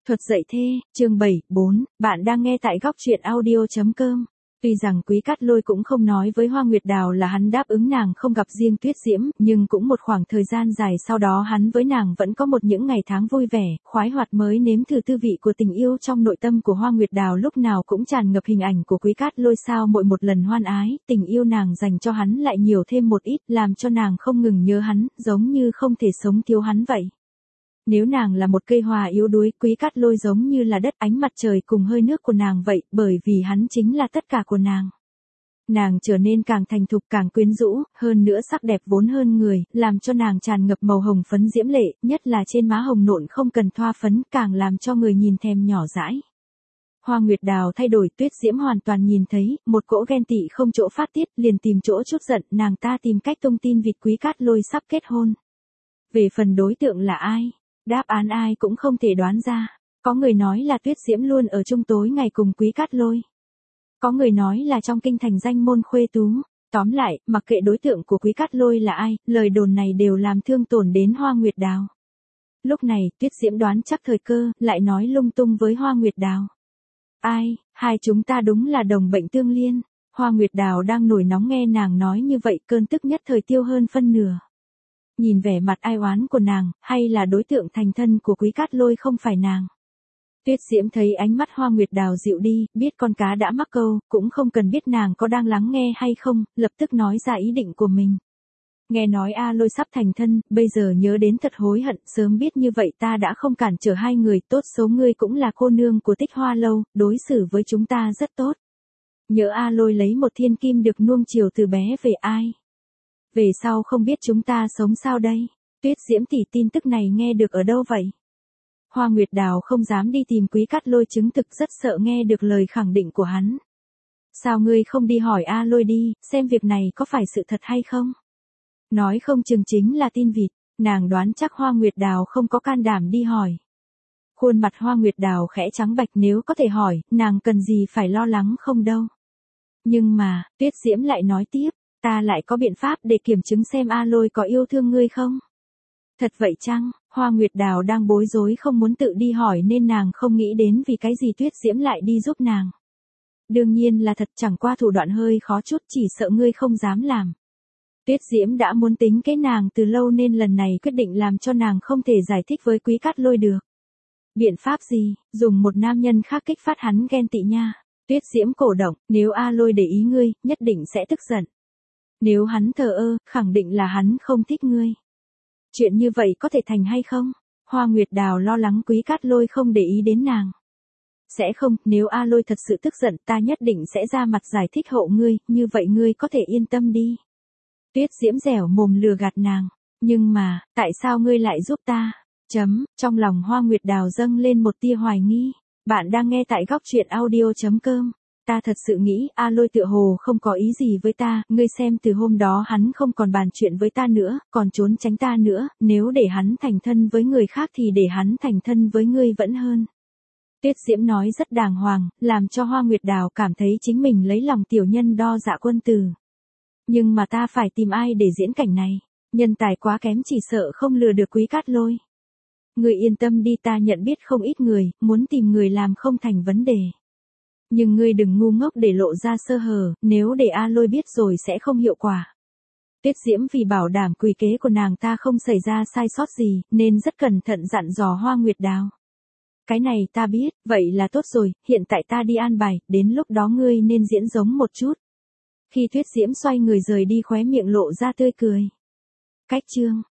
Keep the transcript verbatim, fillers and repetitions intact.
Thuật dạy thê, chương bảy, bốn, bạn đang nghe tại góc truyện audio chấm com. Tuy rằng Quý Cát Lôi cũng không nói với Hoa Nguyệt Đào là hắn đáp ứng nàng không gặp riêng Tuyết Diễm, nhưng cũng một khoảng thời gian dài sau đó hắn với nàng vẫn có một những ngày tháng vui vẻ, khoái hoạt mới nếm thử tư vị của tình yêu. Trong nội tâm của Hoa Nguyệt Đào lúc nào cũng tràn ngập hình ảnh của Quý Cát Lôi, sao mỗi một lần hoan ái, tình yêu nàng dành cho hắn lại nhiều thêm một ít, làm cho nàng không ngừng nhớ hắn, giống như không thể sống thiếu hắn vậy. Nếu nàng là một cây hoa yếu đuối, Quý Cát Lôi giống như là đất, ánh mặt trời cùng hơi nước của nàng vậy, bởi vì hắn chính là tất cả của nàng. Nàng trở nên càng thành thục, càng quyến rũ, hơn nữa sắc đẹp vốn hơn người, làm cho nàng tràn ngập màu hồng phấn diễm lệ, nhất là trên má hồng nộn không cần thoa phấn, càng làm cho người nhìn thèm nhỏ dãi. Hoa Nguyệt Đào thay đổi, Tuyết Diễm hoàn toàn nhìn thấy, một cỗ ghen tị không chỗ phát tiết, liền tìm chỗ chút giận, nàng ta tìm cách tung tin vịt Quý Cát Lôi sắp kết hôn. Về phần đối tượng là ai? Đáp án ai cũng không thể đoán ra. Có người nói là Tuyết Diễm luôn ở chung tối ngày cùng Quý Cát Lôi. Có người nói là trong kinh thành danh môn khuê tú. Tóm lại, mặc kệ đối tượng của Quý Cát Lôi là ai, lời đồn này đều làm thương tổn đến Hoa Nguyệt Đào. Lúc này, Tuyết Diễm đoán chắc thời cơ, lại nói lung tung với Hoa Nguyệt Đào. Ai, hai chúng ta đúng là đồng bệnh tương liên. Hoa Nguyệt Đào đang nổi nóng nghe nàng nói như vậy, cơn tức nhất thời tiêu hơn phân nửa. Nhìn vẻ mặt ai oán của nàng, hay là đối tượng thành thân của Quý Cát Lôi không phải nàng. Tuyết Diễm thấy ánh mắt Hoa Nguyệt Đào dịu đi, biết con cá đã mắc câu, cũng không cần biết nàng có đang lắng nghe hay không, lập tức nói ra ý định của mình. Nghe nói A Lôi sắp thành thân, bây giờ nhớ đến thật hối hận, sớm biết như vậy ta đã không cản trở hai người, tốt xấu ngươi cũng là cô nương của Tích Hoa Lâu, đối xử với chúng ta rất tốt. Nhớ A Lôi lấy một thiên kim được nuông chiều từ bé về ai. Về sau không biết chúng ta sống sao đây? Tuyết Diễm tỷ, tin tức này nghe được ở đâu vậy? Hoa Nguyệt Đào không dám đi tìm Quý Cát Lôi chứng thực, rất sợ nghe được lời khẳng định của hắn. Sao ngươi không đi hỏi A Lôi đi, xem việc này có phải sự thật hay không? Nói không chừng chính là tin vịt, nàng đoán chắc Hoa Nguyệt Đào không có can đảm đi hỏi. Khuôn mặt Hoa Nguyệt Đào khẽ trắng bạch, nếu có thể hỏi, nàng cần gì phải lo lắng không đâu. Nhưng mà, Tuyết Diễm lại nói tiếp. Ta lại có biện pháp để kiểm chứng xem A Lôi có yêu thương ngươi không? Thật vậy chăng? Hoa Nguyệt Đào đang bối rối không muốn tự đi hỏi nên nàng không nghĩ đến vì cái gì Tuyết Diễm lại đi giúp nàng. Đương nhiên là thật, chẳng qua thủ đoạn hơi khó chút, chỉ sợ ngươi không dám làm. Tuyết Diễm đã muốn tính cái nàng từ lâu nên lần này quyết định làm cho nàng không thể giải thích với Quý Cát Lôi được. Biện pháp gì? Dùng một nam nhân khác kích phát hắn ghen tị nha. Tuyết Diễm cổ động, nếu A Lôi để ý ngươi, nhất định sẽ tức giận. Nếu hắn thờ ơ, khẳng định là hắn không thích ngươi. Chuyện như vậy có thể thành hay không? Hoa Nguyệt Đào lo lắng Quý Cát Lôi không để ý đến nàng. Sẽ không, nếu A Lôi thật sự tức giận ta nhất định sẽ ra mặt giải thích hộ ngươi, như vậy ngươi có thể yên tâm đi. Tuyết Diễm dẻo mồm lừa gạt nàng. Nhưng mà, tại sao ngươi lại giúp ta? Chấm, trong lòng Hoa Nguyệt Đào dâng lên một tia hoài nghi. Bạn đang nghe tại góc truyện audio chấm com. Ta thật sự nghĩ A Lôi tựa hồ không có ý gì với ta, ngươi xem từ hôm đó hắn không còn bàn chuyện với ta nữa, còn trốn tránh ta nữa, nếu để hắn thành thân với người khác thì để hắn thành thân với ngươi vẫn hơn. Tuyết Diễm nói rất đàng hoàng, làm cho Hoa Nguyệt Đào cảm thấy chính mình lấy lòng tiểu nhân đo dạ quân tử. Nhưng mà ta phải tìm ai để diễn cảnh này, nhân tài quá kém chỉ sợ không lừa được Quý Cát Lôi. Ngươi yên tâm đi, ta nhận biết không ít người, muốn tìm người làm không thành vấn đề. Nhưng ngươi đừng ngu ngốc để lộ ra sơ hở, nếu để A Lôi biết rồi sẽ không hiệu quả. Tuyết Diễm vì bảo đảm quỷ kế của nàng ta không xảy ra sai sót gì, nên rất cẩn thận dặn dò Hoa Nguyệt Đào. Cái này ta biết, vậy là tốt rồi, hiện tại ta đi an bài, đến lúc đó ngươi nên diễn giống một chút. Khi Tuyết Diễm xoay người rời đi, khóe miệng lộ ra tươi cười. Cách chương